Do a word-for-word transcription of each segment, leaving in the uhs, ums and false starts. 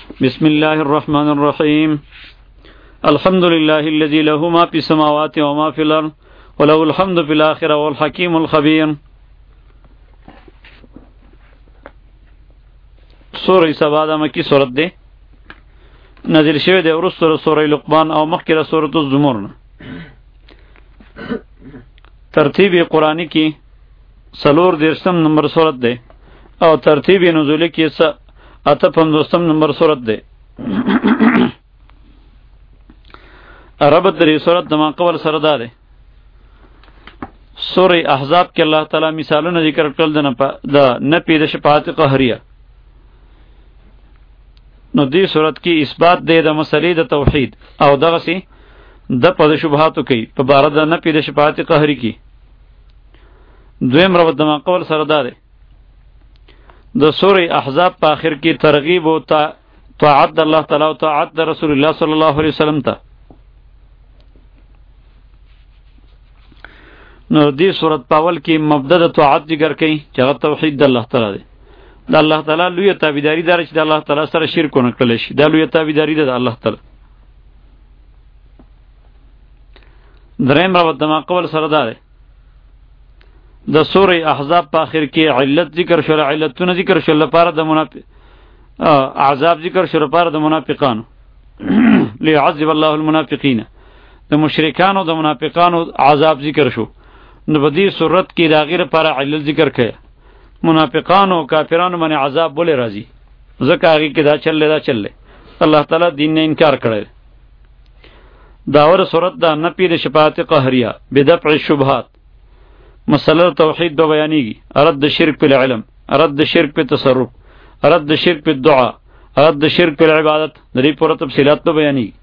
بسم الله الرحمن الرحيم الحمد لله الذي له ما في السماوات وما في الأرض وله الحمد في الآخرة والحكيم الخبير. سورة سبا دا مکی سورت دے نازل شوه دے ورسره سورة لقمان او مخکره سورة الزمر. ترتیب قرآنی کی سلور دیرشم نمبر سورت دے او ترتیب نزولی کی اتا پندوستم نمبر سورت دے. ربط دری سورت دما قبل سردا دے. سورہ احزاب کے اللہ تعالی مثالوں نے ذکر کل دا نپی دا شفاعت قہریہ. نو دی صورت کی اثبات دے دا مسئلہ دا توحید او دغه سی د پد شبهاتو کی په بار د نپی د شفاعت قهری کی. دویم ربط دما قول سردا دے. د سورہ احزاب په آخر کی ترغیب او طاعت الله تعالی او طاعت رسول الله صلی الله علیه وسلم تا. نو دی صورت پاول کی مبدا د طاعت ذکر کئ چې توحید د الله تعالی دی. د الله تعالی لوی تابعداري دار چې د الله تعالی سره شرک نه کړل شي. دا لوی تابعداري ده د الله تعالی. دریم رب دما قول سره ده. د سورہ احزاب په اخر کې علت ذکر شول، علتونه ذکر شول لپاره د منافق عذاب ذکر شول لپاره د منافقانو ليعذب الله المنافقین. د مشرکانو د منافقانو عذاب ذکر شو. نو په دې صورت کې د غیر لپاره علت ذکر کړي. منافقانو کافرانو باندې عذاب بوله راځي ځکه هغه کې دا چلले دا چلले الله تعالی دین نه انکار کړی. داور صورت دا نپی د شفاعت قهریه بدفع الشبهات مسله توحید به بیانېږي. رد شرک په علم، رد شرک په تصرف، رد شرک په دعا، رد شرک په عبادت. د دې پوره تفصیلات به بیانېږي.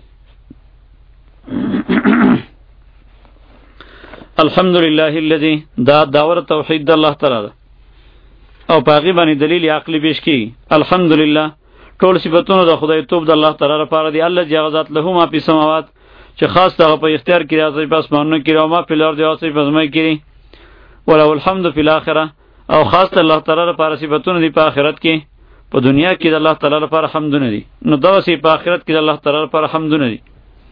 الحمدلله الذي دا داور توحید د الله تعالی ده او پاغي باندې دلیل عقلی پیش کی. الحمدلله ټول صفاتونه د خدای توب د الله تعالی لپاره دی. الله جزات له ما په سماوات چې خاص دغه په اختیار کې راځي پس مانو کې او ما په لار دی اوسې په زمای کې ولا الحمد فی الاخره او خاص الله تعالی لپاره صفاتونه دی په آخرت کې. په دنیا کې د الله تعالی لپاره حمدونه دي، نو دغه سی په آخرت کې د الله تعالی لپاره حمدونه دي.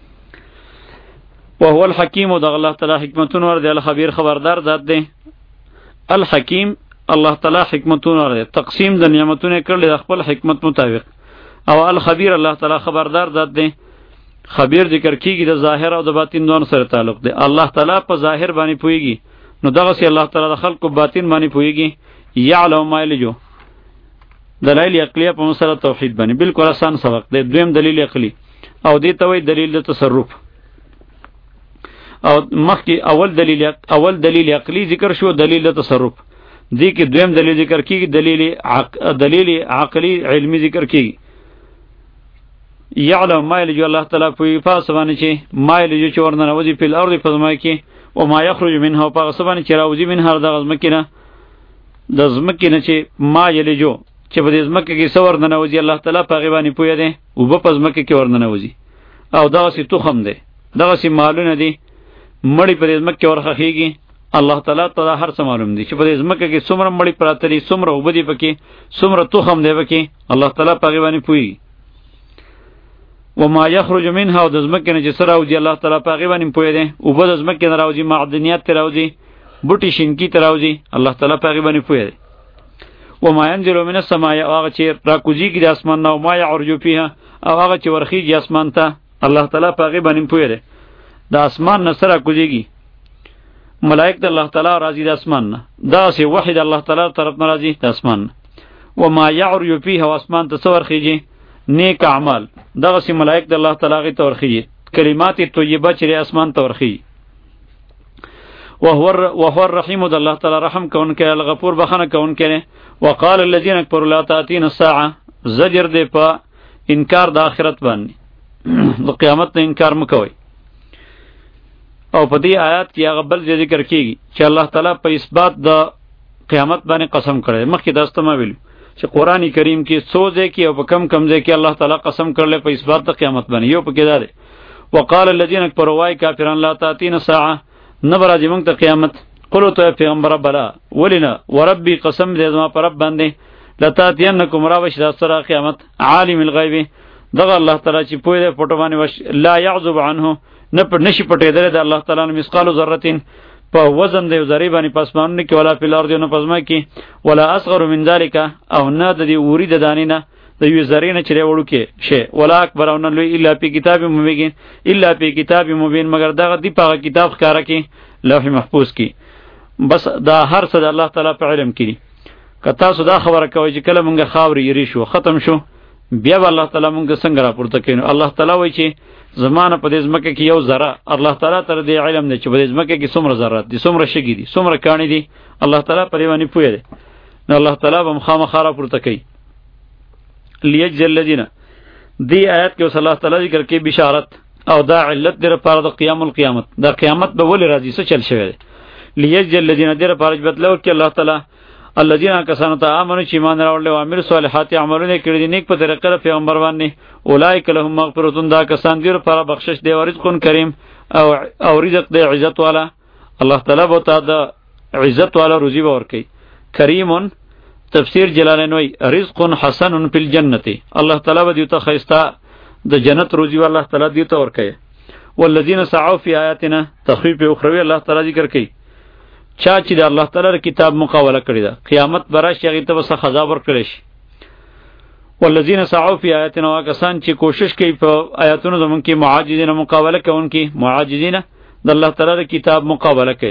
وهو الحکیم او د الله تعالی حکمتونه ور دی. الخبیر خبردار ذات دی. الحکیم الله تعالی حکمتونه ور دی. تقسیم د نعمتونو کړل د خپل حکمت مطابق. او الخبیر الله تعالی خبردار ذات دی. خبیر ذکر کیږي د ظاهر او د باطن دوه سره تعلق دی. الله تعالی په ظاهر باندې پويږي، نو دغه سي الله تعالی د خلق په باطن باندې پويږي. یعلم ما یلجو دلایل عقلیه په مسله توحید باندې بالکل آسان سبق دی. دویم دلیل عقلی او دې ته وی دلیل د تصرف. او مخکې اول دلیل اول دلیل عقلی ذکر شو، دلیل د تصرف. دی کې دویم دلیل ذکر کیږي، دلیل عق... دلیل عقلی علمی ذکر کیږي. یعلم ما یلجو الله تعالی په فاسبانه چې ما یلجو چې ورننه وځي په الارض په زمای کې او ما یخرج منها په فاسبانه چې راوځي منها د غزمکینه د زمکینه چې ما یلجو چې په دې زمکه کې څور نه وځي الله تعالی په غیبانی پوی دی او په زمکه کې ورننه وځي. او دا سی تخم دی، دا سی مالونه دی، مړی په دې زمکه ورخخیږي. الله تعالی تعالی هر څه معلوم دی چې په دې زمکه کې څومره مړی پراته دي، څومره وبدي پکې، څومره تخم دی پکې، الله تعالی په غیبانی پوی. وما یخرج منها او د زمکه نه چې سره او دی الله تعالی په غیبانی پوی دی. او په د زمکه نه راوځي معدنیات ته راوځي، بوټي شینکی ته راوځي، الله تعالی په غیبانی پوی دی. وما ينزل من السماء هغه چې راکوزیږي د اسمان نه او ما يعرج فيها او هغه چې ورخیږي اسمان ته الله تعالی په غیبانی پوی دی. د اسمان نه سره کوزیږي ملائک د الله تعالی راضی د اسمان نه، دا سی وحید الله تعالی طرف نه راضی د اسمان. وما يعرج فيها اسمان ته څور خيږي نیک اعمال، دغه سی ملائک د الله تعالی غي تور خيږي کلمات طیبه چې اسمان تور خيږي. وهو وهو الرحیم د الله تعالی رحم کونکي، الغفور بخنه کونکي. وقال الذين كفروا لا تاتين الساعه زجر دی په انکار د آخرت باندې د قیامت نه انکار مکوئ. او په دې آیات کې هغه بل ذکر کیږي چې الله تعالی په اثبات د قیامت باندې قسم کړي. مخکې داسته ما ویلو چې قرآن کریم کې څو ځای کې او په کم کم ځای کې الله تعالی قسم کړل په اثبات د قیامت باندې. یو پکې دا دی وقال الذين كفروا واي کافرون لا تاتين الساعه نبر راځي موږ ته قیامت. قلت یا پیغمبر بلا ولنا وربي قسم دې زما پر رب باندې لتاتینکم راوش دا سره قیامت عالم الغیب دغه الله تعالی چې پوی دی پټو باندې وش لا يعذب عنه نه پر نشي پټېدل د الله تعالی مثقال ذره په وزن د ذری باندې پسمانونه کې ولا په الارض نه پزما کې ولا اصغر من ذلك او نه د دې وری د دانینه د یو زرینه چې وړو کې شی ولا اکبر او نه لوی الا په کتاب مبین الا په کتاب مبین مگر دغه دی په کتاب ښکارا کې لوح محفوظ کې بس دا هر څه د الله تعالی په علم کې کتا سودا خبره کوي چې کله مونږه خاوري یری شو ختم شو بیا الله تعالی مونږ څنګه راپورته کینو الله تعالی وایي چې زمانه په دې ځمکه کې یو ذره الله تعالی تر دې علم دی چې په دې ځمکه کې څومره ذرات دي څومره شګي دي څومره کانی دي الله تعالی په دې باندې پوهه دی نو الله تعالی به مخامخ راپورته کوي لیجزی الذین دی آیات کې الله تعالی ذکر کې بشارت او دا علت در پر د قیام القیامت دا قیامت به ولې راځي څه چل شوی دی لیجزی الذین در پر بدلو کې الله تعالی الذين كسانوا آمنوا چې ایمان راوړل او عمل صالحات عملونه کړی دي نیک په طریقه د پیغمبر باندې اولئک لهم مغفرۃ دا کسان دي پر بخشش دی او رزق کریم او او رزق دی عزت والا الله تعالی بو ته د عزت والا روزي ورکي کریم تفسیر جلالین وی رزق حسن فی الجنه الله تعالی به دیوته خیستا د جنت روزي والله تعالی دیوته ورکي والذین سعوا فی آیاتنا تخفیف اخروی الله تعالی ذکر کوي چا چې د الله تعالی کتاب مقابله کړی ده قیامت براش هغه ته وسه خزا ورکړي شي والذین سعوا فی آیاتنا واکسان چې کوشش کوي په آیاتونو زمون کې معاجزین مقابله کوونکي معاجزین د الله تعالی کتاب مقابله کوي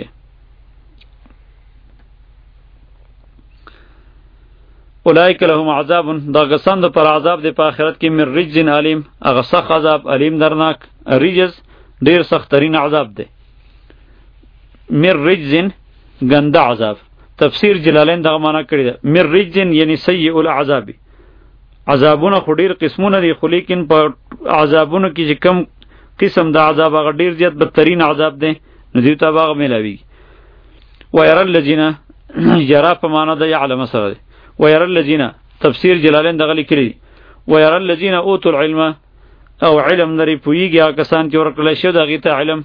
اولئک لهم عذاب دا غسان د پر عذاب د په آخرت کې من رجز علیم هغه سخت عذاب علیم درناک رجز ډیر سخت ترین عذاب ده من رجز گنده عذاب تفسیر جلالین دغه معنا کړی ده مر رجن یعنی سیء العذاب عذابونه خو ډیر قسمونه دي خو لیکن په عذابونو کې چې کم قسم د عذاب هغه ډیر زیات بدترین عذاب دی نو دوی ته هغه ملاوي وير الذين یرا په معنا د يعلم سره دی وير الذين تفسیر جلالین دغه لیکلی وير الذين اوتوا العلم او علم لري پویږي کسان چې ورکړل شو دغه ته علم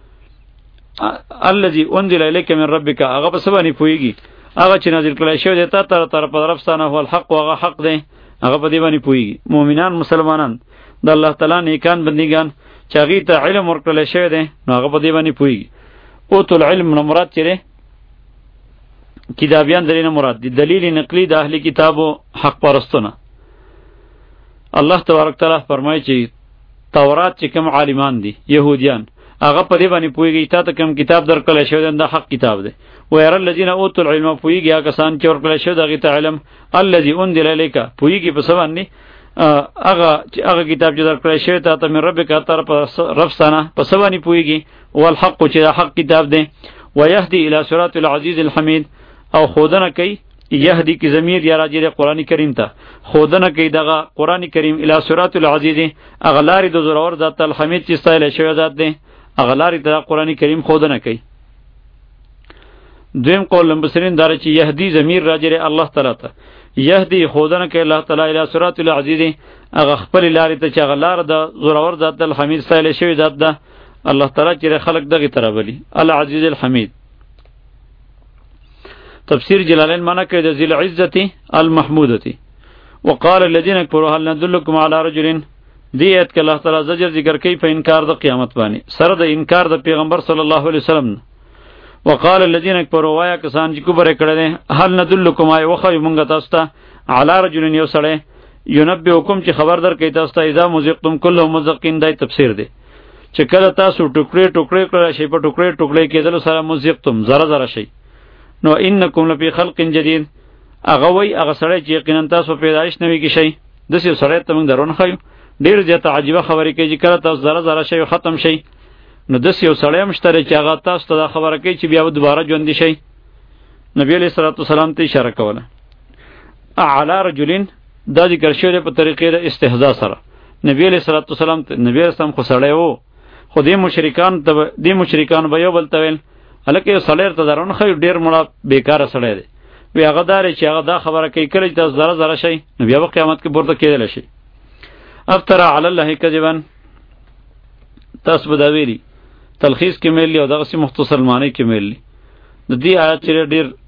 الذي انزل اليك من ربك هغه په سبا نه پويږي هغه چې نازل کړی شوی دی تا تر طرف طرفستانه هو الحق هغه حق دی هغه په دې باندې پويږي مؤمنان مسلمانان د الله تعالی نیکان بندگان چې هغه ته علم ورکړل شوی دی نو هغه په دې باندې پويږي اوتل علم نو مراد چیرې کتابیان درینه مراد دی دلیل نقلی د اهلی کتابو حق پرستونه الله تبارک تعالی فرمایي چې تورات چې کوم عالمان دي يهوديان هغه په دې باندې پويږي تا ته کوم کتاب درکړل شوی دی د حق کتاب دی وير الذين اوتوا العلم پويږي هغه کسان چې ورکړل شوی دغه ته علم الذي انزل اليك پويږي په سبا باندې هغه هغه کتاب چې درکړل شوی ته ته من ربک تر رب ستانه په سبا باندې پويږي او الحق چې حق کتاب دی ويهدي الى صراط العزيز الحميد او خودنه کوي یهدی کی ضمیر یا راجی دی قرآن کریم ته خودنه کوي دغه قرآن کریم الی صراط العزیز اغلاری د زورور ذات الحمید چې استایل شوی ذات دی اغلاری د قرآن کریم خودنه کوي دویم قول لمبسرین دار چې یهدی ضمیر راجی الله تعالی ته یهدی خودنه کوي الله تعالی الی صراط العزیز اغه خپل لارې ته چې اغلار د زورور ذات الحمید استایل شوی ذات ده الله تعالی چې خلق دغه ترابلی العزیز الحمید تفسیر جلالین معنی کوي د ذل عزت المحمودتی وقال الذين كفروا هل ندلكم على رجل دی ایت کې الله تعالی زجر ذکر کوي په انکار د قیامت باندې سره د انکار د پیغمبر صلی الله علیه وسلم وقال الذين كفروا وایا کسان چې کفر کړي هل ندلكم ای وخی مونږ تاسو ته على رجل یو سړی ينبئكم چې خبر در کوي تاسو ته اذا مزقتم كله مزقین دای تفسیر دی چې کله تاسو ټوکړي ټوکړي کړئ شی په ټوکړي ټوکړي کېدل سره مزقتم زره زره شي نو انکم لفی خلق جدید هغه وای هغه سړی چې یقینا تاسو پیدایش نوي کې شي د څه سړی ته موږ درون خایو ډیر زیاته عجیبه خبره کوي چې کله تاسو زره زره شي ختم شي نو د څه سړی مشتری چې هغه تاسو ته خبره کوي چې بیا دوباره ژوند شي نبی علیہ الصلوۃ والسلام ته اشاره کوله اعلی رجلین دا ذکر شوی په طریقې د استهزاء سره نبی علیہ الصلوۃ والسلام ته نبی رسول خو سړی وو خو دې مشرکان ته دې مشرکان به یو بل تویل الکه یو سړی ته درون خو ډیر مړه بیکاره سړی دی وی هغه دار چې هغه دا خبره کوي کله چې تاسو زره زره شي نو بیا په قیامت کې پورته کېدل شي افترا علی الله کذبا تاسو به دا ویلي تلخیص کې ملي او دغه سي مختصر معنی کې ملي د دې آیات چې ډیر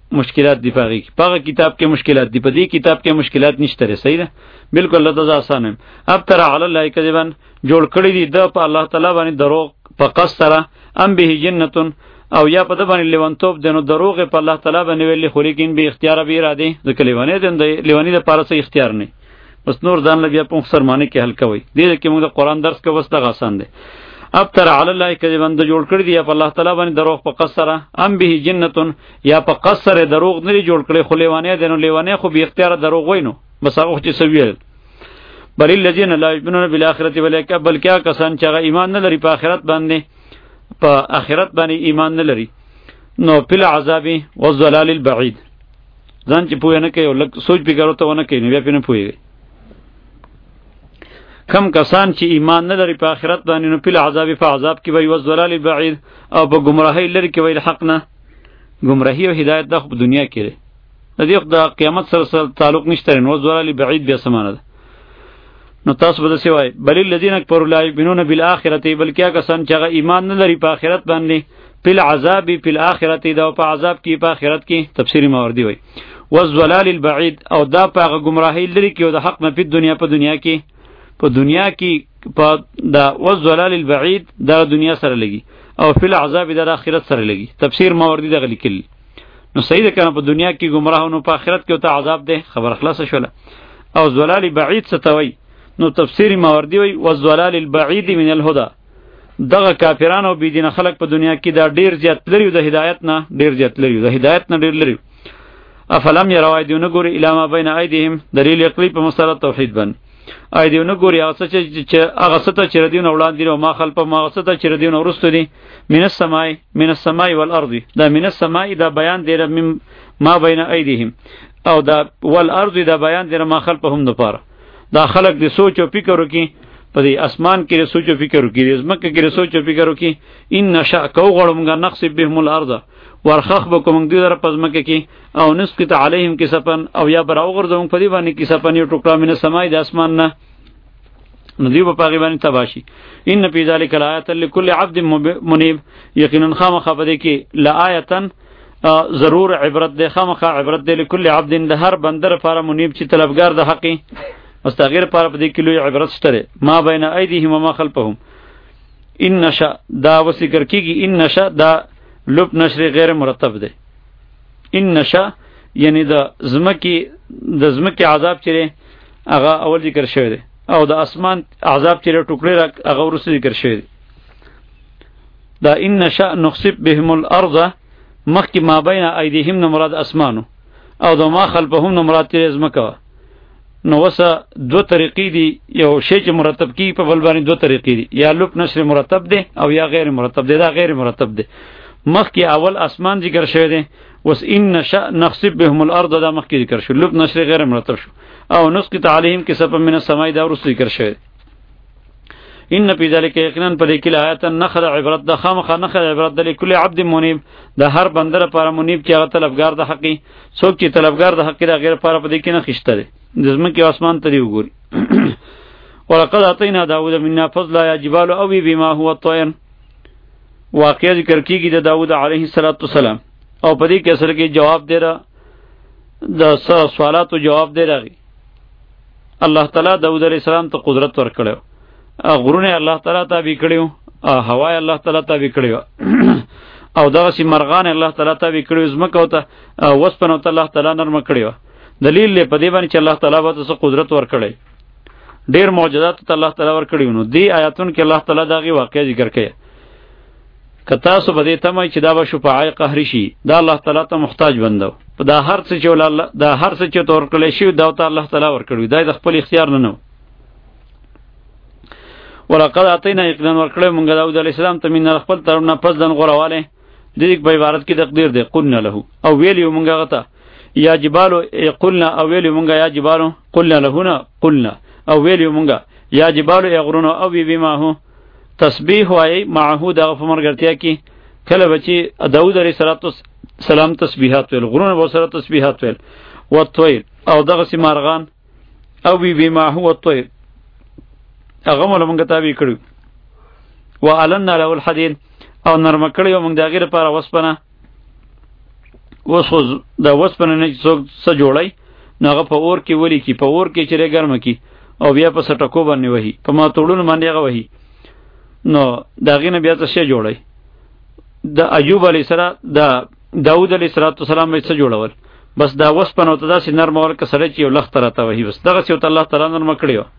مشکلات دی پاغي پاغه کتاب کې مشکلات دی، په دې کتاب کې مشکلات نشته ری. صحیح ده، بالکل الله تعالی آسان ہے. اب تر علی الله کذبا جوړ کړی دی د په الله تعالی باندې دروغ په قصره ام به جنتون او یا په د باندې لیوانتوب دنو دروغ په الله تعالی باندې ویلي، خو لیکن به اختیار به اراده ځکه لیوانې د لیوانی د پاره څه اختیار نه. بس نور ځان لګیا په مخسر معنی کې حل کوي. دې کې موږ د قران درس کې وسته آسان دی. اب تر علی الله کذبا د جوړ کړی دی په الله تعالی باندې دروغ په قصره ام به جنتون یا په قصره دروغ نه جوړ کړی، خو لیوانې دنو لیوانې خو به اختیار دروغ وینو. بس هغه چې سویل بل الذين لا يؤمنون بالاخره ولک بلکې کسان چې ایمان نه لري په آخرت باندې په آخرت باندې ایمان نه لري نو پل عذاب و الضلال البعید ځان چې پوهه نه کوي او لږ سوچ فکر ورته ونه کوي نو بیا پې نه پوهېږي. کم کسان چې ایمان نه لري په آخرت باندې نو پل عذاب په عذاب کې وي، و الضلال البعید او په ګمراهۍ لرې کې وي د حق نه. ګمراهي او هدایت دا خو په دنیا کې دی، د دې د قیامت سره تعلق نشته. نو الضلال البعید بیا څه معنی ده؟ نو تاسو به داسې وایئ بل الذین کفروا لا یؤمنون بالآخرة بلکې هغه کسان چې هغه ایمان نه لري په آخرت باندې فی العذاب فی الآخرة دا په عذاب کې په آخرت کې تفسیری ماوردی وایي. والضلال البعید او دا په هغه ګمراهۍ لري کې او د حق نه په دنیا په دنیا کې په دنیا کې په دا والضلال البعید دا دنیا سره لګي او فی العذاب دا د آخرت سره لګي. تفسیر ماوردی دغه لیکل نو صحیح ده کنه، په دنیا کې ګمراه نو په آخرت کې ته عذاب ده، خبر خلاص شوله. او ضلال بعید څه ته وایي؟ نو تفسیر ماوردی وی والضلال البعید من الهدى دغه کافرانو او بيدینه خلق په دنیا کې دا ډیر زیات لري د هدایت نه ډیر زیات لري د هدایت نه ډیر لري. افلم يروا ايديونه ګوري الی ما بین ایدیهم دلیل عقلی په مسله توحید باندې ایدیونه ګوري هغه چې هغه څه چې ردیونه وړاندې او ما خلف ما هغه څه چې ردیونه ورستو دي من السماء من السماء والارض دا من السماء دا بیان دی ما بین ایدیهم او دا والارض دا بیان دی ما خلفهم د پاره. دا خلق دی سوچ او فکر وکي په دې اسمان کې سوچ او فکر وکي، زمکه کې سوچ او فکر وکي. ان نشأ کو غړمګه نقص بهم الارض ورخخ بكم دې در پزمکه کې او نسقط علیهم کسفن او یا براو غردون په دې باندې کسفن یو ټوکړه من سمای د اسمان نه نو دی په پاغي باندې تباشي. ان فی ذلک لآیه لكل عبد منیب یقینا خامخ په دې کې لآیه ضرور عبرت ده، خامخ عبرت ده لكل عبد د هر بندر لپاره منیب چې طلبگار د حق مستغیر پاره په دې کې لوی عبرت شته. ما بین ایدیهم وما خلفهم ان نشأ دا وذکر کیږي ان نشأ دا لب نشر غیر مرتب ده. ان نشأ یعنی د زمکی د زمکی عذاب چره هغه اول ذکر شوی دی او د اسمان عذاب چره ټوکړي هغه ورسره ذکر شوی دی. دا ان نشأ نخسف بهم الارض مخک ما بین ایدیهم نو مراد اسمانو او د ما خلفهم نو مراد چره زمکه. نو وسه دو طریقې دي، یو شی چې مرتب کی په بل باندې دو طریقې دي، یا لب نشر مرتب دی او یا غیر مرتب دی. دا غیر مرتب دی. مخکې اول اسمان ذکر شوی دی، وس ان نشأ نخسف بهم الارض دا مخکې ذکر شو، لب نشر غیر مرتب شو او نسقط علیهم کسفا من السماء دا ورسره ذکر شوی دی. ان فی ذلک یقینا پر کل آیات نخر عبرت د خامخ نخر عبرت د لكل عبد منیب د هر بندر لپاره منیب چې هغه طلبگار د حقی څوک چې طلبگار د حقی د غیر لپاره په دې کې نه خشته دی دزمکه اسمان ته دی وګوري. ولقد اعطینا داوود منا فضلا یا جبال اوی بما هو الطير واقعہ ذکر کیږي د داوود علیه السلام او په دې کې اصل کې جواب دی را د سوالاتو جواب دی راغی. الله تعالی داوود علیه السلام ته قدرت ورکړو، غرونه الله تعالی تابع کړیو، هوا الله تعالی تابع کړیو او دغه سی مرغان الله تعالی تابع کړیو، زمکه ته وسپنه ته الله تعالی نرم کړیو. دلیل له پدې باندې چې الله تعالی به تاسو قدرت ورکړي، ډیر معجزات ته الله تعالی ورکړي. نو دی آیاتون کې الله تعالی دغه واقعي ذکر کړي. کتا سو بده ته مې چې دا به شفاعی قهر شي، دا الله تعالی ته محتاج بندو. په دا هر څه چې الله دا هر څه چې تور کړی شي دا ته الله تعالی ورکړي، دا د خپل اختیار نه نو. ولقد اعطینا یقینا ورکړی مونږ داود علیه السلام ته من خپل طرف نه پس دن غورواله. د دې په عبارت کې تقدیر دی قلنا له او ویلیو مونږ غته یا جبالو قلنا او ویلیو مونږه یا جبالو قلنا لهنا قلنا او ویلیو مونږه یا جبالو یغرونو او بی ما هو تسبیح وای معه دغه فمرګرتیا کې کله بچی داود علیه السلام تسبیحات ویل، غرونه به سره تسبیحات ویل. و الطير او دغه سی مارغان او بی بی ما هو الطير هغه موږ مونږ تابع کړو. وعلنا له الحديد او نرم کړیو مونږ د غیر لپاره وسپنه. اوس خو د وسپنه نه څوک څه جوړی نو هغه په اور کې ولی کی په اور کې چیرې ګرمه کی او بیا په سټکو باندې وهي په ماتوړونو باندې هغه وهي نو د هغې نه بیا څه شی جوړی د ایوب علیه السلام د داود علیه السلام به څه جوړول بس دا وسپنه ورته داسې نرمه ول که سړی چې یو لخته راته وهي بس دغسې ورته الله تعالی نرمه کړې وه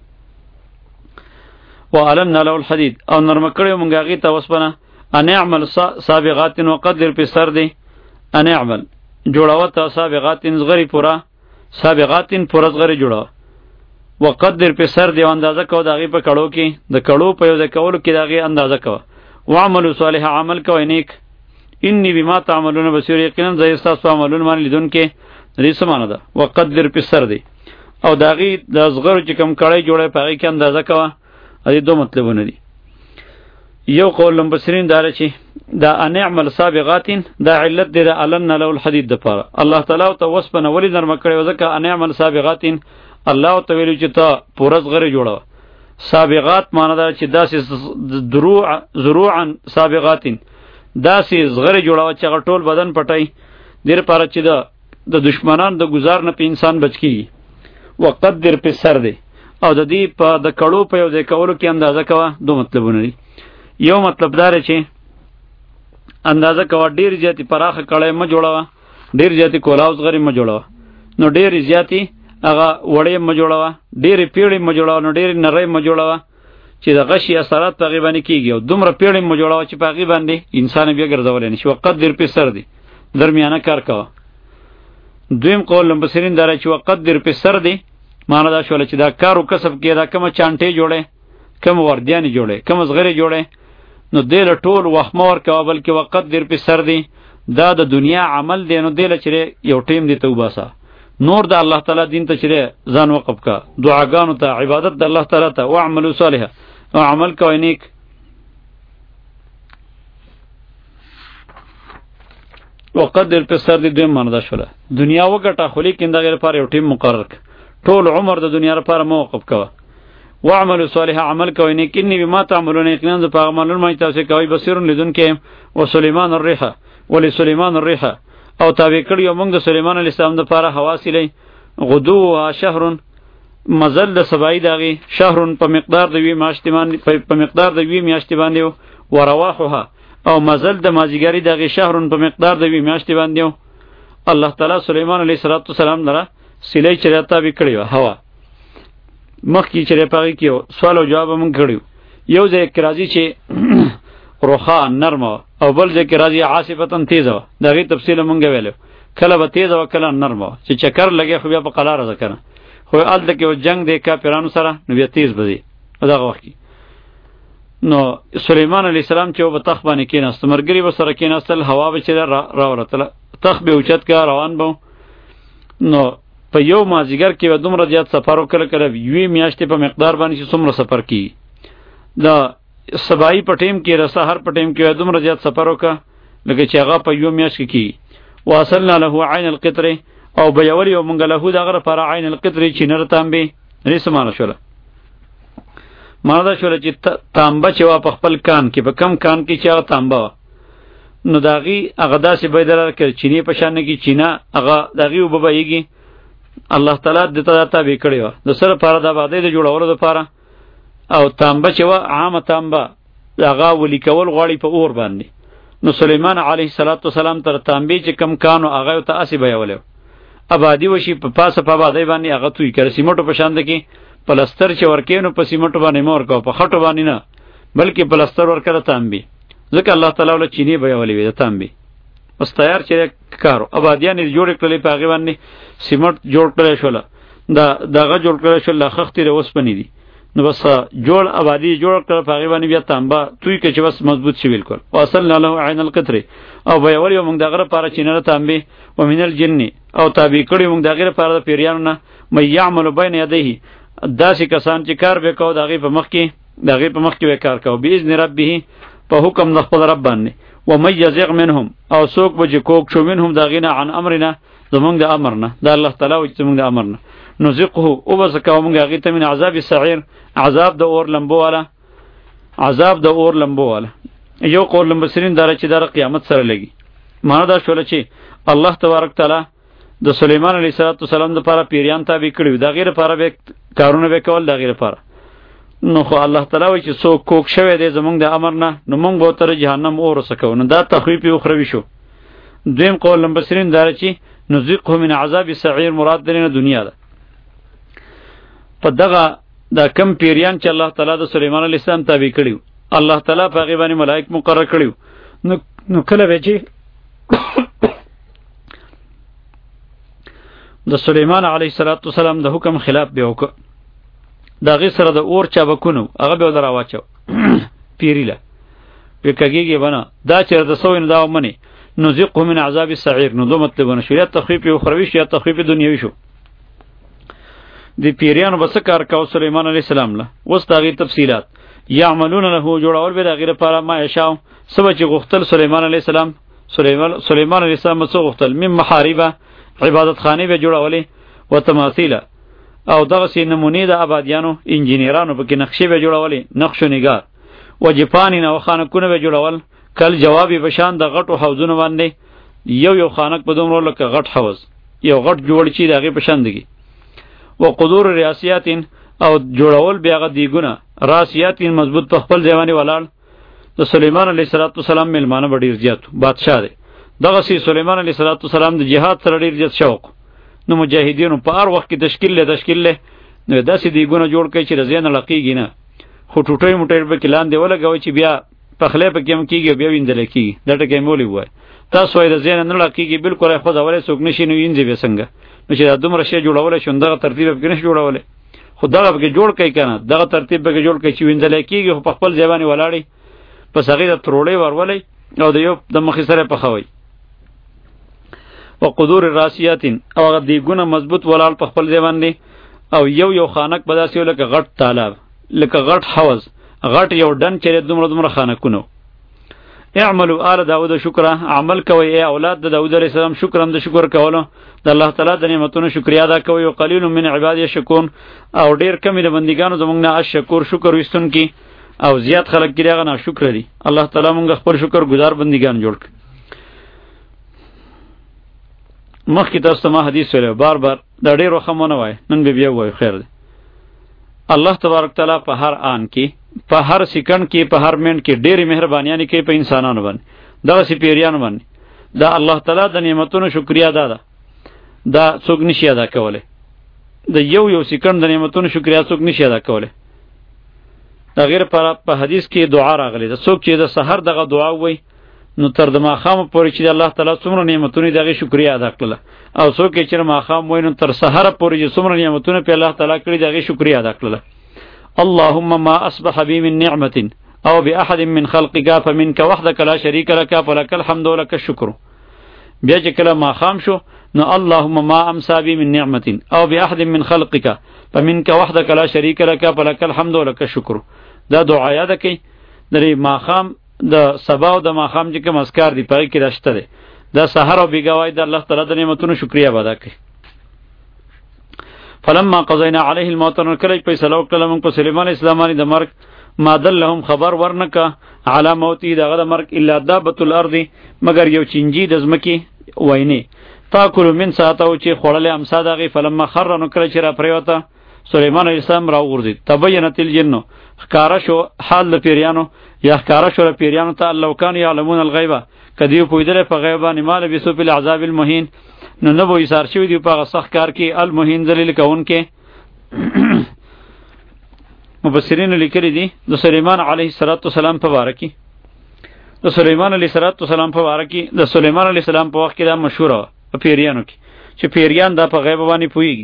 وعلنا له الحدید او نرمه کړې مونږ هغې ته وسپنه ان اعمل سابغات وقدر په سر دی ان اعمل جوړوه ته سابغات زغرې پوره سابغات پوره زغرې جوړوه وقدر په سر دی اندازه کوه د هغې په کړو کې د کړو په یو ځای کولو کې د هغې اندازه کوه وعملو صالح عمل کوئ نیک انی بما تعملون بصیر یقینا زه ستاسو عملونه باندې لیدونکی دې څه معنی ده وقدر په سر دی او د هغې د زغرو چې کوم کړی جوړی په هغې کې اندازه کوه دې دو مطلبونه دي یو قول مفسرین دا چې دا ان اعمل سابغات دا علت دی د علنا له الحدید دپاره الله تعالی ته وسپنه ولې نرمه کړې وه ځکه ان اعمل سابغات الله ته ویلو چې ته پوره زغرې جوړوه سابغات معنی ده چې داسې دروع زروعا سابغات داسې زغرې جوړوه چې هغه ټول بدن پټی دې لپاره چې د دشمنان د ګزار نه په انسان بچ کېږي وقدر په سر دی او د دې په د کړو په یو ځای کولو کې اندازه کوه دو مطلبونه دي یو مطلب دا چې اندازه کوه ډېر زیاتې پراخه کړی مه جوړوه ډېر زیاتې کولاو زغرې مه جوړوه نو ډېرې زیاتې هغه وړې مه جوړوه ډېرې پیړې مه جوړوه نو ډېرې نرۍ مه جوړوه چې د غشي اثرات په هغې باندې کېږي او دومره پیړې مه جوړوه چې په هغې باندې انسان بیا ګرځولی نه شي وقدر په سر دی درمیانه کار کوه دویم قول مفسرین دا چې وقدر په سر دی معنی دا شوله چې دا کار و کسب کې دا کومه چانټې جوړې کومه وردیانې جوړې کومه زغرې جوړې نو دې له ټول وخت مه ورکوه بلکې وقدر په سر دی دا د دنیا عمل دی نو دې له چې یو ټیم دی ته وباسه نور د الله تعالی دین ته چې ځان وقف کا دعاګانو ته عبادت د الله تعالی ته واعملوا صالحا او عمل کوئ نیک وقدر په سر دی دویم معنی دا شوله دنیا وګټه خو لیکن دغې لپاره یو ټیم مقرر کړه ټول عمر د دنیا لپاره مه وقف کوه واعملوا صالحا عمل کوئ نیک انی بما تعملون یقینا زه په هغه عملونو باندې تاسې کوئ بصیر لیدونکی یم وسلیمان الریحه ولسلیمان الریحه او تابع کړي یو موږ د سلیمان علیه السلام دپاره هوا سیلی غدوها شهر مزل د سبایي د هغې شهر په مقدار د یوې میاشتې باندې په مقدار د یوې میاشتې باندې و ورواحها او مزل د مازدیګري د هغې شهر په مقدار د یوې میاشتې باندې و الله تعالی سلیمان علیه السلام لره سیلی چې را تابع کړې وه هوا مخکې چې په هغې کې یو سوال او جواب موږ کړی یو ځای کې راځي چې روخا نرمه او بل ځای کې راځي عاصفتن تیزه وه د هغې تفصیل مونږ ویلی کله به تیزه وه کله نرمه وه چې چکر لګی خو بیا په قلاره ده که نه خو هلته کې یو جنګ دی کافرانو سره نو بیا تیز به دی په دغه وخت کې نو سلیمان علیه السلام چې و به تخت باندې کېناسته ملګري به سره کېناستل هوا به چې راورتله تخت به اوچت که روان به نو په یو مازدیګر کې به دومره زیات سفر و کله کله یوې میاشتې په مقدار باندې چې څومره سفر کېږي د سبایی په ټیم کې د سحر په ټیم کې دومره زیات سفر وکړه لکه چې هغه په یو میاشت کې کېږي واصلنا له عین القطر او بیولی او مونږ له دغه لپاره عین القطر چې نر تانبې دې څه معنی شوله معنی دا شوله چې تانبه چې وه په خپل کان کې په کم کان کې چې هغه تانبه وه نو د هغې هغه داسې به یې دلاره کړ چینې په شان نه کې چینه هغه د هغې اوبه بهیږي الله تعالی دې ته دا تابع کړې وه د څه لپاره د آبادۍ د جوړولو دپاره او تانبه چې وه عامه تانبه هغه ولي کول غواړي په اور باندې نو سلیمان علیه السلام تر تانبې چې کم کانو هغه ورته هسې بیولی آبادي وشي په پاسه په آبادۍ باندې هغه توی کړه سیمټو په شان ده کې پلستر چې ورکوې نو په سیمټو باندې مه ورکوه په خټو باندې نه بلکې پلستر ورکړه تانبې ځکه الله تعالی له چینې بیولې وې د تانبې اوس تیار چې کارو آبادیان یې جوړې کړلې په هغې باندې سیمټ جوړ کړی شوله دا دغه جوړ کړی شول دا خښتې د اوسپنې دي نو بس جوړ آبادي جوړ کړه په هغې باندې بیا تانبه توی کړه چې بس مضبوط شي بالکل واصلنا له عین القطر او بیول یو موږ د هغه لپاره چینه د تانبې ومن الجن او تابع کړي موږ د هغې لپاره د پیریانو نه من یعمل بین یدیه داسې کسان چې کار به کوو د هغې په مخ کې د هغې په مخ کې به کار کوو باذن ربه په حکم د خپل رب باندې ومن یزغ منهم او څوک به چې کوږ شو منهم د هغې نه عن امرنا زمونږ د امر نه دا الله تعالی وایي چې زمونږ د امر نه نزقه وبسکوه مونږ هغې ته من عذاب السعیر عذاب د اور لمبو والا عذاب د اور لمبو والا یو قول مفسرین دا چې دا قیامت سره لګي معنا دا شوله چې الله تبارک تعالی د سليمان علیه السلام لپاره پیریان تابع کړي دا غیر لپاره به کارونه به کول دا غیر لپاره نو خو الله تعالی وایي چې څوک کوک شوی دی زمونږ د امر نه نو مونږ به تر جهنم اور وسکو نو دا تخویف اخروی شو. دویم قول لمبسرین دا چې نذقه من عذاب السعیر مراد درنه دنیا ده. په دغه دا کم پیریان چې الله تعالی د سليمان علیه السلام تابع کړي الله تعالی په هغه باندې ملائک مقرر کړي نو نو کله به چې د سليمان علیه السلام د حکم خلاف به وکړ دا غي سره د اور چا بکونو هغه به در واچو پیریله په کګیږي بنا دا چې د سوین دا ومني نذقه من عذاب السعیر نو دو مطلبونه شو یا تخفیف اخروی شو یا تخفیف دنیوي شو. دی پیریانو بس کار کاو سليمان علیه السلام له وس داغي تفصیلات یعملون له جوړول به دغه لپاره ما یشاو سبا چې غختل سليمان علیه السلام سليمان سليمان علیه السلام څو غختل مم محاربه عبادت خانه به جوړولې و تماثيل او دغه سي نمونه د آبادیانو انجینیرانو په کې نقشې به جوړولې نقش و نگار و جپانی نو خانکونه به جوړول کل جوابي بشان د غټو حوضونو باندې یو یو خانک په دومره لکه غټ حوض یو غټ جوړ چی دغه پشندګي و قدور ریاسیاتین او جوړول بیا غ دیګونه راسیاتین مضبوط په خپل ځواني ولاړ د سليمان علیه السلام ملمانه ډیر زیات بادشاہ دی دغه سي سليمان علیه السلام د جهاد سره ډیر زیات شوق نو مجاهدینو په هر وخت کې تشکیل له تشکیل له نو داسې دیګونه جوړ کړي چې رضین لقیږي نه خو ټوټي موټي په کلان دی ولګوي چې بیا په خله په کې هم کیږي بیا ویندل کیږي دا ټکه مولي وای تاسو یې رضین نه لقیږي بالکل خو دا ولې څوک نشي نو وینځي به څنګه نو چې دا دومره شی جوړول شي دغه ترتیب به نشي جوړول خو دغه به جوړ کوي کنه دغه ترتیب به جوړ کوي چې ویندل کیږي په خپل ځواني ولاړی پس هغه د تروړې ورولې او د یو د مخې سره په خوي و قدور راسیاتین او هغه دیګونه مضبوط ولاړ په خپل ځوان دی او یو یو خانک بداسي لکه غټ تالاب لکه غټ حوض غټ یو ډن چې دومره دومره خانکونه اعملوا آل داود شکر عمل کوي ای اولاد د داود علیه السلام شکر هم د شکر کولو د الله تعالی د نعمتونو شکریا ادا کوي او قلیل من عبادی شکور او ډیر کم د بندګانو زمونږ نه شکر شکر وستون کی او زیات خلک کیږي نه شکر دي الله تعالی مونږ خپل شکر گزار بندګان جوړ کړي. مخکې تاسو ما حدیث ویلو بار بار دا ډیر وخمونه وای نن به بیا وای خیر دی. الله تبارک تعالی په هر آن کې په هر سکند کې په هر منټ کې ډېری مهربانیانه کوي په انسانانو باندې دغه سی پیریانو باندې دا الله تعالی د نعمتونو شکریا ادا ده دا څوک نشي ادا کولای د یو یو سکند د نعمتونو شکریا څوک نشي ادا کولای. دا غیر پر په حدیث کې دعا راغلی ده څوک چې د سحر دغه دعا وای نو تر د ماخام پورې چې الله تعالی څومره نعمتونه دغه شکریا ادا کړله او څوک چې ماخام وای نو تر سحر پورې چې څومره نعمتونه په الله تعالی کړی دغه شکریا ادا کړله. اللهم ما أصبح بي من نعمة أو بأحد من خلقك فمنك وحدك لا شريك لك فلك الحمد ولك الشكر. بیا چې کله ما خام شو نو اللهم ما أمسى بي من نعمة أو بأحد من خلقك فمنك وحدك لا شريك لك فلك الحمد ولك الشكر. دا دعایا ده کې درې ما خام د سبا او د ما خام چې کوم اسکار دی پای کې راشته ده دا سحر او بیګوای د الله تعالی د نعمتونو شکریا ادا کوي. فلما قضینا علیه الموت کله فیصله وکړه موږ په سلیمان اسلام باندې د مرګ ما دلهم خبر ورنکه علی موتی دغه د مرګ الا دابۃ الارض مگر یو چینجی د زمکی وینه تاکل من ساعتو چې خړلې امسا دغه فلما خر نو کله چې را پریوته سلیمان علیه السلام را وغورځید تبینت الجن خکارا شو حال د پیریانو یا خکارا شو د پیریانو ته لو کان یعلمون الغیبه کدی پویدل په غیبه مال بسو په العذاب المهین نو نو وې سار شوی دی په سخت کار کې المهین ذلیل کون کې. مفسرین لیکلي دي د سليمان علیه السلام په باره کې د سليمان علیه السلام په باره کې د سليمان علیه السلام په وخت کې دا مشهور په پیریانو کې چې پیریان دا په غیب باندې پويږي.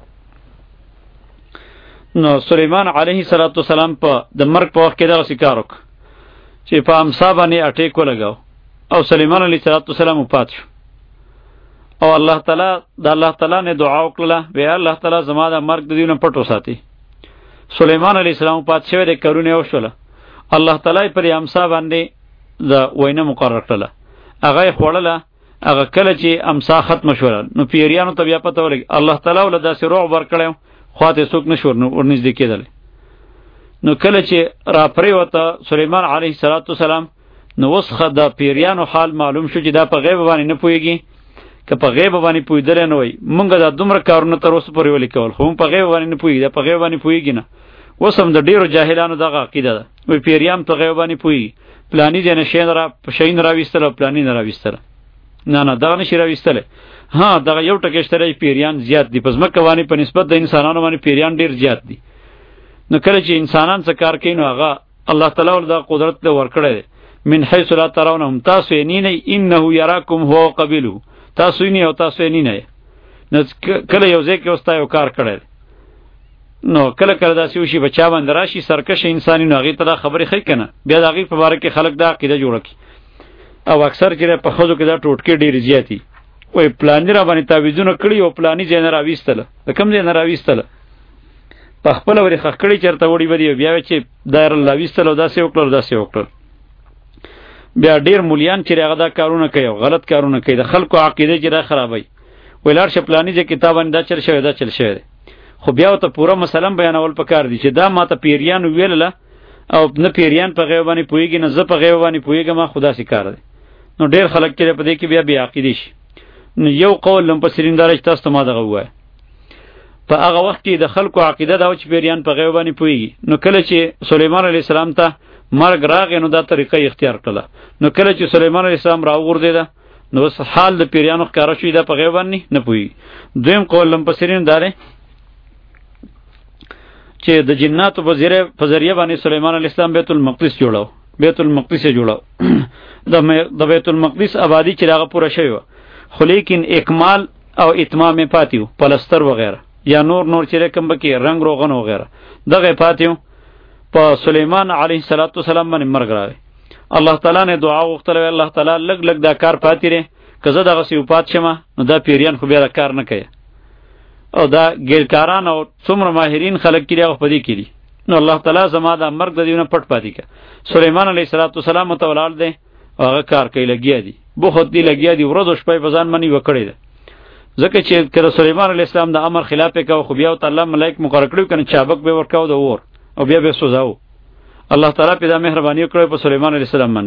نو سليمان علیه السلام په د مرګ په وخت کې دا شکار وک چې په امسا باندې اٹیک ولګاو او سليمان علیه السلام وفات شو او الله تعالی د الله تعالی نه دعا وکړه وی الله تعالی زما د مرګ د دینه پټو ساتي. سليمان علیه السلام پات شوی د کرونه وشوله الله تعالی پر امسا باندې د وینه مقرر کړله هغه خوړله هغه کله چې امسا ختم شوله نو پیریانو ته بیا پته ولګ الله تعالی ول داسې روح ورکړو خواته څوک نشور نو ورنږدې کېدل. نو کله چې را پرې وته سليمان علیه السلام نو اوس خه د پیریانو حال معلوم شو چې دا په غیب باندې نه پوهېږي که په غیب باندې پوهېدلی نه وای مونږ دا دومره کارونه تر اوسه پورې ولې کول خو په غیب باندې نه پوهېږي دا په غیب باندې پوهېږي نه اوس هم د ډېرو جاهلانو دغه عقیده ده وایي پیریان په غیب باندې پوهېږي پلاني ځای نه شی را شی نه راویستله او پلاني نه راویستله نه نه دغه نشي راویستلی ها دغه یو ټکی شته پیریان زیات دي په ځمکه باندې په نسبت د انسانانو باندې پیریان ډېر زیات دي نو کله چې انسانان څه کار کوي نو هغه الله تعالی ول دا قدرت له ورکړی دی من حيث لا ترونهم تاسو یې نه انه یراکم هو قبیله تاسو یې نه او تاسو یې نه نو کله یو ځای کې اوستا یو کار کړی نو کله کله داسې وشي بچا باندې راشي سرکش انساني نو هغې ته دا خبرې ښیي که نه بیا د هغې په باره کې خلک دا عقیده جوړه کړي او اکثر چې په ښځو کې دا ټوټکې ډېرې زیاتې وایي پلاني را باندې تعویضونه کړي او پلاني ځای نه راویستله د کوم ځای نه راویستله په خپله ورې ښخ کړي چېرته وړي به دي بیا چې دایره راویستله او داسې وکړل او داسې وکړل بیا ډېر مولیان چې هغه دا کارونه کوي او غلط کارونه کوي د خلکو عقیده چې را خرابوي وایي لاړ شه پلاني ځای کتاب باندې دا چل شوی دا چل شوی دی خو بیا ورته پوره مسله بیانول پکار دي چې دا ما ته پیریانو ویلله او نه پیریان په غیب باندې پوهېږي نه زه په غیب باندې پوهېږم خو داسې کار دی نو ډېر خلک چې په دې کې بیا بې عقیدې شي نو یو قول مفسرین دا چې تاسو ته ما دغه ووایه په هغه وخت کې د خلکو عقیده دا و چې پیریان په غیب باندې پوهېږي نو کله چې سلیمان علیه السلام ته مرګ راغی نو دا طریقه اختیار کړله نو کله چې سلیمان علیه السلام راوغورځېده نو اوس حال د پیریانو ښکاره شوي دا په غیب باندې نه پوهېږي دویم قول مفسرین دا دی چې د جناتو په ذریعه باندې سلیمان علیه السلام بیت المقدس جوړاو بیت المقدس یې جوړاو د بیت المقدس آبادی چې هغه پوره شوې وه خو لیکن اکمال او اتمام یې پاتې و پلستر وغیره یا نور نور چې کوم پکې رنګ روغن وغیره دغه یې پاتې و په سلیمان علیه السلام باندې مرګ راغی الله تعالی نه دعا وغوښتله الله تعالی لږ لږ دا کار پاتې دی که زه دغسې وپات شمه نو دا پیریان خو بیا دا کار نه کوي او دا ګیرکاران او څومره ماهرین خلک کړي هغه په دې کې دي نو الله تعالی زما دا مرګ د دې نه پټ پاتې کړه سلیمان علیه السلام ته ولاړ دی هغه کار کوي لګیا دي بخود دی لګیا دي ورځ او شپه په ځان باندې وکړی ده ځکه چې کله سلیمان علیه السلام د امر خلاف یې کوه خو بیا ورته الله ملایک مقرر کړي که نه چابک به یې ورکاو د اور او بیا به یې سوځاو الله تعالی پې دا مهرباني وکړی په سلیمان علیه السلام باندې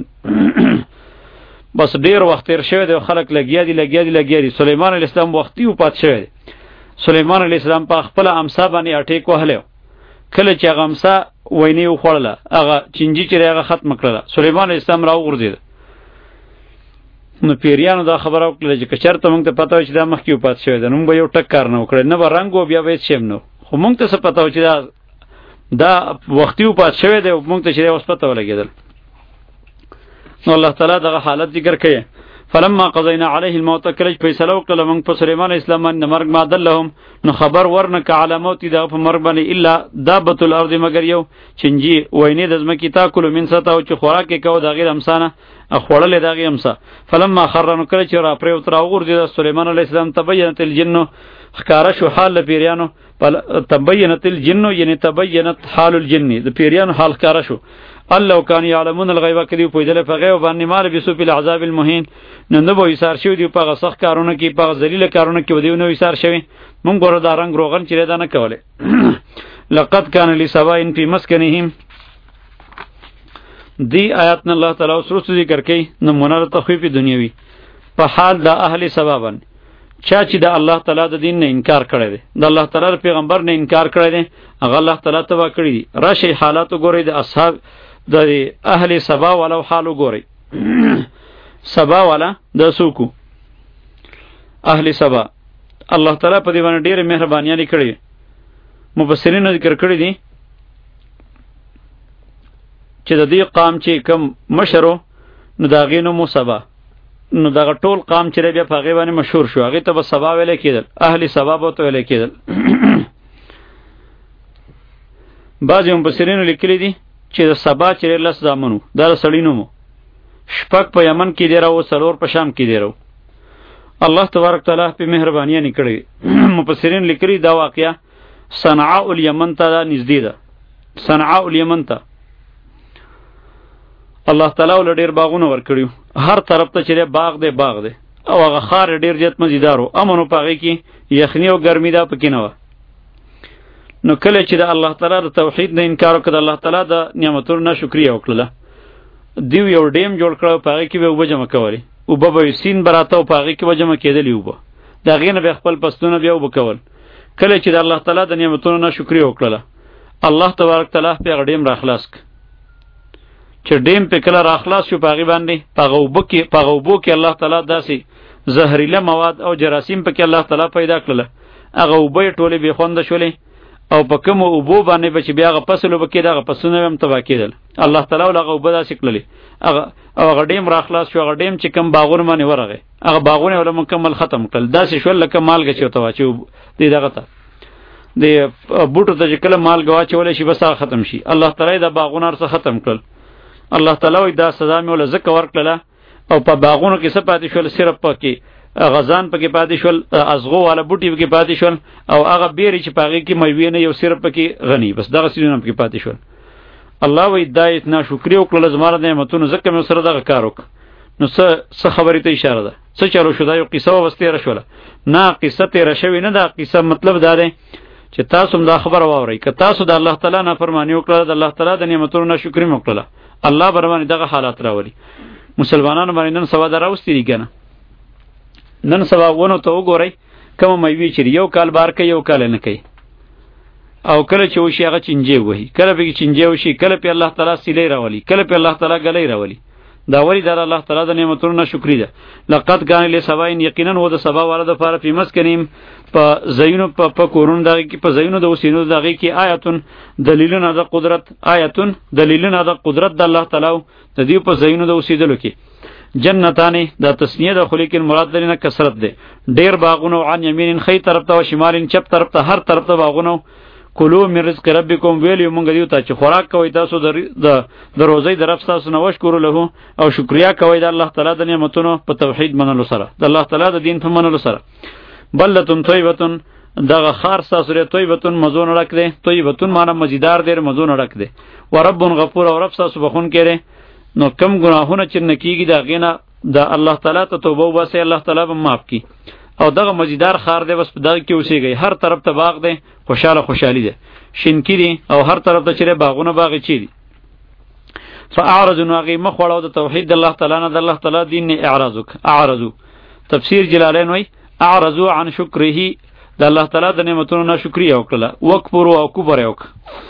بس ډېر وخت تېر شوی دی خلک لګیا دي لګیا دي لګیا دي سلیمان علیه السلام وختي وپات شوی دی سلیمان علیه السلام په خپله امسا باندې اټیک وهلی کله چې هغه امسا وینې وخوړله هغه چینجي چې دی هغه ختمه کړله سلیمان علیه السلام راوغورځېده نو پیریانو دا خبره وکړله چې که چېرته موږ ته پته وه چې دا مخکې وپات شوی ده نو موږ به یو ټک کار نه وکړی نه به رنګ و بیا به هېڅ شی هم نه خو موږ ته څه پته وه چې دا دا وختي وپات شوی دی موږ ته چې دی اوس پته ولګېدل نو الله تعالی دغه حالت ذکر کوي فلما قضینا علیه الموت کله چې فیصله وکړله موږ په سلیمان علیه السلام باندې د مرګ ما دلهم نو خبر ورنکه علی موت دغه په مرګ باندې الا دابة الارض مگر یو چنجي وینې د ځمکې تاکلو من سطحه او چې خوراک یې کوه د هغې د امسانه خوړلې د هغې امسا فلما خر نو کله چې راپرېوت راوغورځېده سلیمان علیه السلام تبینت الجنو ښکاره شو حال د پیریانو تبینت الجنو یعنې تبینت حال الجن د پیریانو حال ښکاره شو الله کان یعلمون الغیب کدی پویدل په غیب باندې مال بسو په العذاب المهین نو نو به ایثار شوی دی په غسخ کارونه کې په ذلیل کارونه کې ودی نو ایثار شوی مونږ ګور دا رنگ روغن چیرې دا نه کوله لقد کان لسباین فی مسکنهم دی آیات نه الله تعالی سره ذکر کوي نمونه تخفیف دنیوی په حال د اهل سبابن چا چې د الله تعالی د دین نه انکار کړی دی د الله تعالی پیغمبر نه انکار کړی دی هغه الله تعالی تبا کړی دی راشي حالات وګورئ د اصحاب د اهل سبا ولو حال وګورئ سبا والا د سوکو اهل سبا الله تعالی په دې باندې ډېرې مهربانیانې کړې مفسرینو ذکر کړی دي چې د دې قام چې کم مشرو نو د هغې نوم و سبا نو دغه ټول قام چې بیا په هغې باندې مشهور شو هغې ته به سبا ویلی کېدل اهل سبا به ورته ویلی کېدل بعضې مفسرینو لیکلي دي چې د سبا چې لس زامن و دا د سړي نوم و شپږ په یمن کې دی راو څلور په شام کې دی راو الله تبارک تعالی په مهربانیانې کړې مفسرین لیکلي دا واقعه صنعاء الیمن ته دا نږدې ده صنعاء الیمن ته الله تعالی ول ډېر باغونه ورکړي هر طرف ته چې باغ دی باغ دی او هغه ښار ډېر زیات مزیدار و امن و په هغې کې یخني او ګرمي دا پکې نه وه نو کله چې د الله تعالی د توحید نه انکار وکړه د الله تعالی د نعمتونو نه شکریه وکړله دیو یو ډیم جوړ کړو په هغه کې به اوبه جمع کولې اوبه به سین براته او په هغه کې به جمع کېدلې اوبه د هغې نه به خپل پستونه بیا اوبه کول کله چې د الله تعالی د نعمتونو نه شکرې وکړله الله تبارک تعالی په هغه ډیم راخلاص ک چې ډیم په کله راخلاص شو په هغې باندې په هغه اوبه کې په هغه اوبو کې الله تعالی داسې زهریله مواد او جراثیم پکې الله تعالی پیدا کړله هغه اوبه یې ټولې بې خونده شولې او په کومو اوبو باندې به چې بیا هغه فصل اوبه کېده هغه فصلونه به هم تباه کېدل الله تعالی ول هغه اوبه داسې کړلې هغه او هغه ډیم راخلاص شو هغه ډیم چې کوم باغونه باندې ورغی هغه باغونه ول مکمل ختم کړل داسې شول لکه مالګه چې ورته واچوي دې دغه ته د بوټو ته چې کله مالګه واچولی شي بس هغه ختم شي الله تعالی دا باغونه هر څه ختم کړل الله تعالی وایي دا سزا مې وله ځکه ورکړله او په باغونو کې څه پاتې شول صرف پکې غزان پکې پاتې شول ازغو والا بوټي پکې پاتې شول او هغه بیرې چې په هغې کې میوې نه یو صرف پکې غني بس دغه څیزونه پکې پاتې شول الله وایي دا ناشکري وکړله زما د نعمتونو ځکه مې ورسره دغه کار وکړ نو څه څه خبرې ته اشاره ده څه چلو شو دا یو قصه وه بس تېره شوله نه قصه تېره شوې نه ده قصه مطلب دا دی چې تاسو هم دا خبره واورئ که تاسو د الله تعالی نافرماني وکړله د الله تعالی د نعمتونو ناشکري مې وکړله الله به رباندې دغه حالات راولي مسلمانانو باندې نن سبا دا راوستي دي که نه نن سبا ونو ته وګورئ کومه میوې چې یو کال بار کوي یو کال نه کوي او کله چې وشي هغه چینجې وهي کله پکې چینجې وشي کله پې الله تعالی سیلۍ راولي کله پې الله تعالی ګلۍ راولي دا ولې دا الله تعالی د نعمتونو ناشکري ده لقد کان لسباین یقینا و د سبا والا دپاره فی مسکنهم په ځایونو په کورونو د هغې کې په ځایونو د اوسېدو د هغې کې آیتون دلیلونه د قدرت آیتون دلیلونه د قدرت د الله تعالی د دې په ځایونو د اوسېدلو کې جنتانی دا تسنیه ده خو لیکن مراد دلینه کثرت ده ډیر باغونه عن یمین خی طرف ته او شمال چپ طرف ته هر طرف ته باغونه کلو من رزق ربکم ویل مونږ دیو ته چې خوراک کوي تاسو د د روزي د رب تاسو نو شکر له او شکریا کوي د الله تعالی د نعمتونو په توحید منلو سره د الله تعالی د دین په منلو سره بلتون طیبتون دغه خار تاسو له طیبتون مزون ډک دی طیبتون معنی مزیدار دی مزون ډک دی ورب غفور او رب تاسو بخون کړي نو کم گناهونه چې نکیږي دا غینه د الله تعالی ته توبه وباسي الله تعالی به معاف کی او دغه مزیدار خار دی بس په دغه کې اوسېږي هر طرف ته باغ دی خوشاله خوشحالي دی شینکی دی او هر طرف ته چې باغونه باغې چی دي فاعرضوا ناغي مخوړو د توحید د الله تعالی نه د الله تعالی دین نه اعراض وک اعرضوا تفسیر جلالین وای اعرضوا عن شکره د الله تعالی د نعمتونو نه شکریا وکړه وکفروا او کفر وک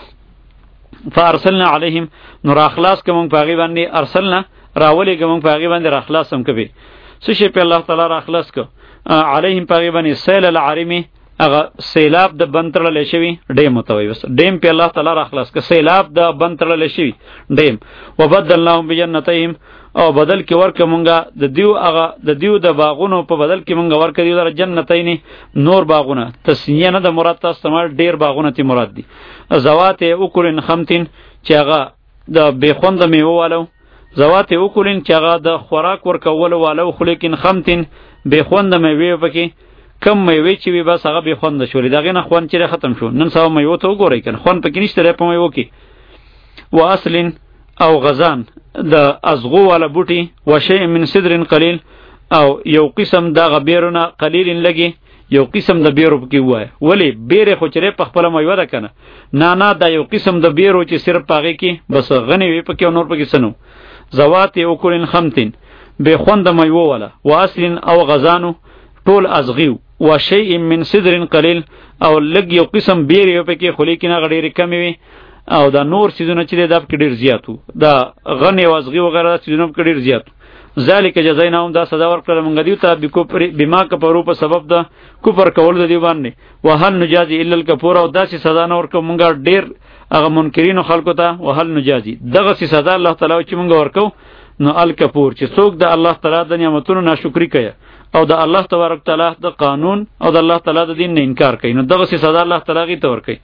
فارسلنا علیهم نور اخلاص کوم پاغي باندې ارسلنا راولې کوم پاغي باندې راخلاص هم کوي څه شي په الله تعالی راخلاص کو علیهم پاغي باندې سیل العرمی اغه سیلاب د بنتر لشي ډیم متوي بس ډیم په الله تعالی راخلاص ک سیلاب د بنتر لشي ډیم وبدلناهم بجنتهم او بدل کې ورک مونږه د دیو اغه د دیو د باغونو په بدل کې مونږه ورک دیو د جنتین نور باغونه تسنیه نه د مراد تاسو تمام ډیر باغونه تی مراد دي زوات اوکلن خمتین چې هغه د بخوند میوه والو زوات اوکلن چې هغه د خوراک ورکول والو خو لیکن خمتین بخوند میوه پکې کم میوه چې وي بس هغه بخوند شولې دغه نه خوند چې ختم شو نن سبا میوه ته وګورئ کنه خوند پکې نشته په میوه کې واصلن او غزان د ازغو والا بوټي وشی من صدر قلیل او یو قسم د غبیرونه قلیل لګي یو قسم د بیرو کې وای ولی بیره خو چره په خپل میوه ده کنه نه نه دا یو قسم د بیرو چې صرف پاغي کې بس غنی وي پکې نور پکې سنو زوات یو کولن خمتین به خوند میوه والا واصلن او غزانو ټول ازغیو وشی من صدر قلیل او لګ یو قسم بیره پکې خو لیکنه غډيري کمی وي او دا نور سيزونه چې د په ډیر زیاتو دا غنی وازغي وغیرہ سيزونه په ډیر زیاتو ذالک جزایناهم دا سزا ورکړه مونږ دیو ته بکفر بما کفروا په سبب د کفر کول د دی باندې وهل نجازي الا الکفور او دا سي سزا نه ورکو مونږ ډیر هغه منکرین خلکو ته وهل نجازي دغه سي سزا الله تعالی چې مونږ ورکو نو الکفور چې څوک د الله تعالی د نعمتونو ناشکری کوي او د الله تبارک تعالی د قانون او د الله تعالی د دین نه انکار کوي نو دغه سي سزا الله تعالی غي ته ورکوي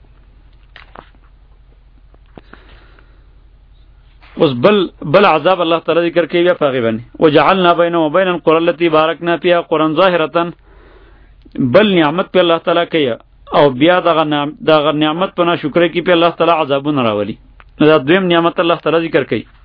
اوس بل بل عذاب الله تعالی ذکر کوي بیا پاغي باندې وجعلنا بينه وبين القرى التي باركنا فيها قرى ظاهرة بل نعمت په الله تعالی کوي او بیا دغه دغه نعمت په ناشکری کې په الله تعالی عذابونه راولي دا دویم نعمت الله تعالی ذکر کوي